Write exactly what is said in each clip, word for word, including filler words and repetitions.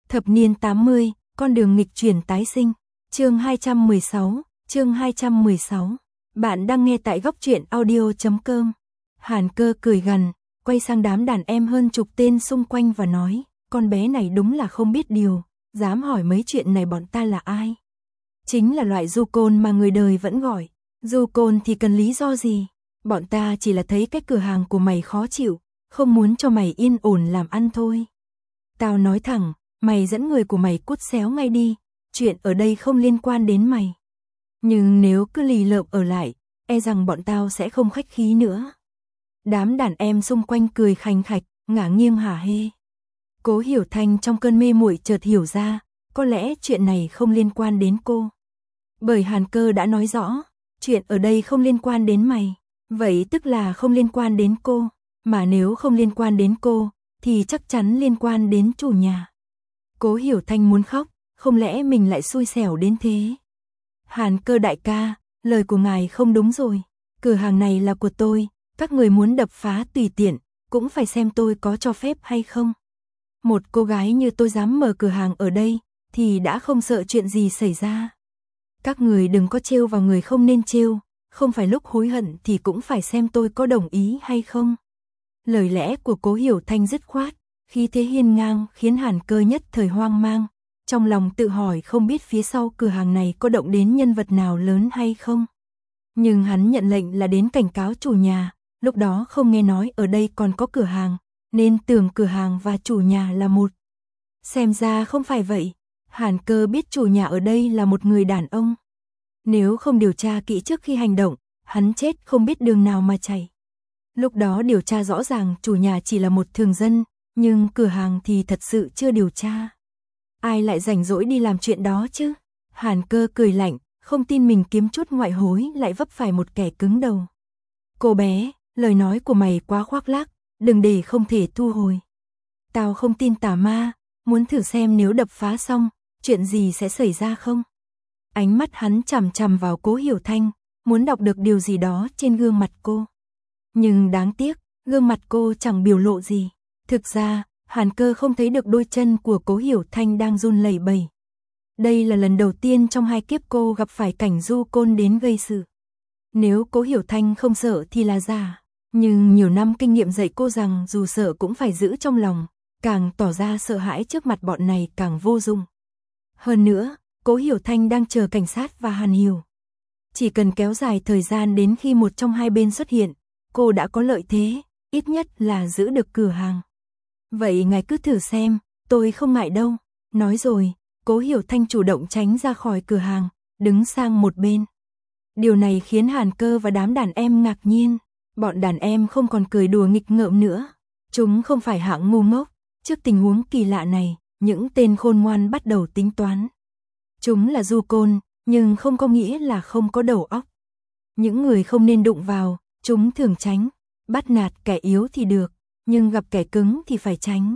Thập niên tám mươi, con đường nghịch chuyển tái sinh. Chương hai trăm mười sáu, chương hai trăm mười sáu. Bạn đang nghe tại góc truyện audio chấm com. Hàn Cơ cười gằn, quay sang đám đàn em hơn chục tên xung quanh và nói, con bé này đúng là không biết điều, dám hỏi mấy chuyện này bọn ta là ai? Chính là loại du côn mà người đời vẫn gọi. Du côn thì cần lý do gì? Bọn ta chỉ là thấy cái cửa hàng của mày khó chịu, không muốn cho mày yên ổn làm ăn thôi. Tao nói thẳng, mày dẫn người của mày cút xéo ngay đi, chuyện ở đây không liên quan đến mày. Nhưng nếu cứ lì lợm ở lại, e rằng bọn tao sẽ không khách khí nữa. Đám đàn em xung quanh cười khành khạch, ngả nghiêng hả hê. Cố Hiểu Thanh trong cơn mê muội chợt hiểu ra, có lẽ chuyện này không liên quan đến cô. Bởi Hàn Cơ đã nói rõ, chuyện ở đây không liên quan đến mày, vậy tức là không liên quan đến cô, mà nếu không liên quan đến cô, thì chắc chắn liên quan đến chủ nhà. Cố Hiểu Thanh muốn khóc, không lẽ mình lại xui xẻo đến thế? Hàn Cơ đại ca, lời của ngài không đúng rồi, cửa hàng này là của tôi, các người muốn đập phá tùy tiện, cũng phải xem tôi có cho phép hay không. Một cô gái như tôi dám mở cửa hàng ở đây, thì đã không sợ chuyện gì xảy ra. Các người đừng có trêu vào người không nên trêu, không phải lúc hối hận thì cũng phải xem tôi có đồng ý hay không. Lời lẽ của Cố Hiểu Thanh dứt khoát, khí thế hiên ngang khiến Hàn Cơ nhất thời hoang mang, trong lòng tự hỏi không biết phía sau cửa hàng này có động đến nhân vật nào lớn hay không. Nhưng hắn nhận lệnh là đến cảnh cáo chủ nhà, lúc đó không nghe nói ở đây còn có cửa hàng, nên tưởng cửa hàng và chủ nhà là một. Xem ra không phải vậy, Hàn Cơ biết chủ nhà ở đây là một người đàn ông. Nếu không điều tra kỹ trước khi hành động, hắn chết không biết đường nào mà chạy. Lúc đó điều tra rõ ràng chủ nhà chỉ là một thường dân, nhưng cửa hàng thì thật sự chưa điều tra. Ai lại rảnh rỗi đi làm chuyện đó chứ? Hàn Cơ cười lạnh, không tin mình kiếm chút ngoại hối lại vấp phải một kẻ cứng đầu. Cô bé, lời nói của mày quá khoác lác, đừng để không thể thu hồi. Tao không tin tà ma, muốn thử xem nếu đập phá xong, chuyện gì sẽ xảy ra không? Ánh mắt hắn chằm chằm vào Cố Hiểu Thanh, muốn đọc được điều gì đó trên gương mặt cô. Nhưng đáng tiếc, gương mặt cô chẳng biểu lộ gì. Thực ra, Hàn Cơ không thấy được đôi chân của Cố Hiểu Thanh đang run lẩy bẩy. Đây là lần đầu tiên trong hai kiếp cô gặp phải cảnh du côn đến gây sự. Nếu Cố Hiểu Thanh không sợ thì là giả, nhưng nhiều năm kinh nghiệm dạy cô rằng dù sợ cũng phải giữ trong lòng, càng tỏ ra sợ hãi trước mặt bọn này càng vô dụng. Hơn nữa, Cố Hiểu Thanh đang chờ cảnh sát và Hàn Hiểu. Chỉ cần kéo dài thời gian đến khi một trong hai bên xuất hiện, cô đã có lợi thế, ít nhất là giữ được cửa hàng. Vậy ngài cứ thử xem, tôi không ngại đâu. Nói rồi, Cố Hiểu Thanh chủ động tránh ra khỏi cửa hàng, đứng sang một bên. Điều này khiến Hàn Cơ và đám đàn em ngạc nhiên. Bọn đàn em không còn cười đùa nghịch ngợm nữa. Chúng không phải hạng ngu ngốc. Trước tình huống kỳ lạ này, những tên khôn ngoan bắt đầu tính toán. Chúng là du côn, nhưng không có nghĩa là không có đầu óc. Những người không nên đụng vào, chúng thường tránh. Bắt nạt kẻ yếu thì được, nhưng gặp kẻ cứng thì phải tránh.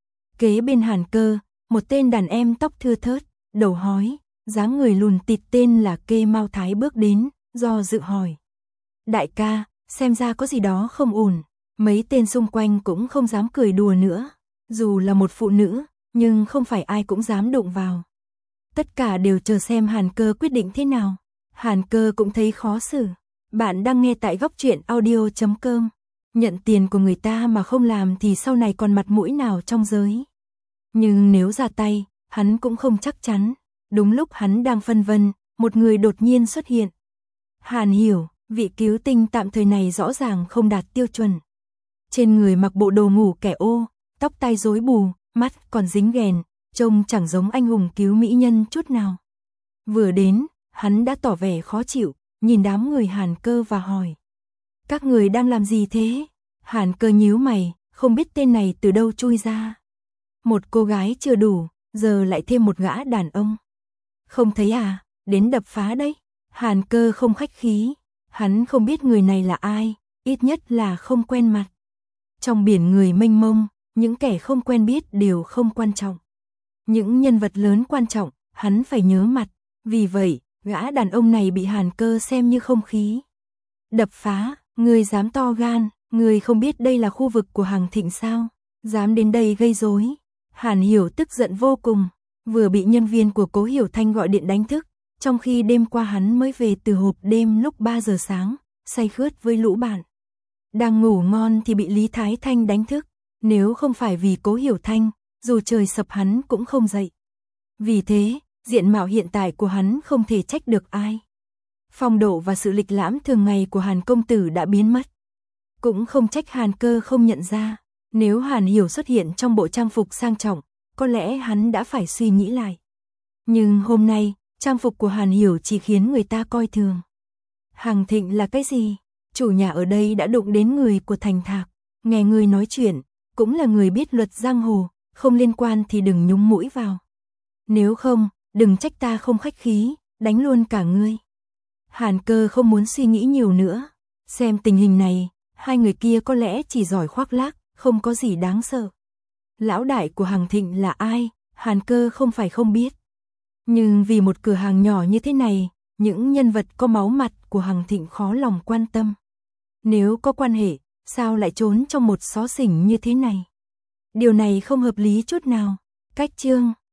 Kế bên Hàn Cơ, một tên đàn em tóc thưa thớt, đầu hói, dáng người lùn tịt tên là Kê Mao Thái bước đến, do dự hỏi. Đại ca, xem ra có gì đó không ổn. Mấy tên xung quanh cũng không dám cười đùa nữa. Dù là một phụ nữ, nhưng không phải ai cũng dám đụng vào. Tất cả đều chờ xem Hàn Cơ quyết định thế nào. Hàn Cơ cũng thấy khó xử. Bạn đang nghe tại góc truyện audio chấm com. Nhận tiền của người ta mà không làm thì sau này còn mặt mũi nào trong giới. Nhưng nếu ra tay, hắn cũng không chắc chắn. Đúng lúc hắn đang phân vân, một người đột nhiên xuất hiện. Hàn Hiểu, vị cứu tinh tạm thời này rõ ràng không đạt tiêu chuẩn. Trên người mặc bộ đồ ngủ kẻ ô, tóc tai rối bù, mắt còn dính ghèn, trông chẳng giống anh hùng cứu mỹ nhân chút nào. Vừa đến, hắn đã tỏ vẻ khó chịu, nhìn đám người Hàn Cơ và hỏi. Các người đang làm gì thế? Hàn Cơ nhíu mày, không biết tên này từ đâu chui ra. Một cô gái chưa đủ, giờ lại thêm một gã đàn ông. Không thấy à, đến đập phá đấy. Hàn Cơ không khách khí, hắn không biết người này là ai, ít nhất là không quen mặt. Trong biển người mênh mông, những kẻ không quen biết đều không quan trọng. Những nhân vật lớn quan trọng, hắn phải nhớ mặt, vì vậy, gã đàn ông này bị Hàn Cơ xem như không khí. Đập phá, người dám to gan, người không biết đây là khu vực của Hằng Thịnh sao? Dám đến đây gây rối. Hàn Hiểu tức giận vô cùng, vừa bị nhân viên của Cố Hiểu Thanh gọi điện đánh thức, trong khi đêm qua hắn mới về từ hộp đêm lúc ba giờ sáng, say khướt với lũ bạn. Đang ngủ ngon thì bị Lý Thái Thanh đánh thức, nếu không phải vì Cố Hiểu Thanh, dù trời sập hắn cũng không dậy. Vì thế, diện mạo hiện tại của hắn không thể trách được ai. Phong độ và sự lịch lãm thường ngày của Hàn công tử đã biến mất. Cũng không trách Hàn Cơ không nhận ra, nếu Hàn Hiểu xuất hiện trong bộ trang phục sang trọng, có lẽ hắn đã phải suy nghĩ lại. Nhưng hôm nay, trang phục của Hàn Hiểu chỉ khiến người ta coi thường. Hằng Thịnh là cái gì? Chủ nhà ở đây đã đụng đến người của Thành Thạc, nghe người nói chuyện, cũng là người biết luật giang hồ, không liên quan thì đừng nhúng mũi vào. Nếu không, đừng trách ta không khách khí, đánh luôn cả ngươi. Hàn Cơ không muốn suy nghĩ nhiều nữa, xem tình hình này, hai người kia có lẽ chỉ giỏi khoác lác, không có gì đáng sợ. Lão đại của Hằng Thịnh là ai, Hàn Cơ không phải không biết. Nhưng vì một cửa hàng nhỏ như thế này, những nhân vật có máu mặt của Hằng Thịnh khó lòng quan tâm. Nếu có quan hệ, sao lại trốn trong một xó xỉnh như thế này? Điều này không hợp lý chút nào. Cách chương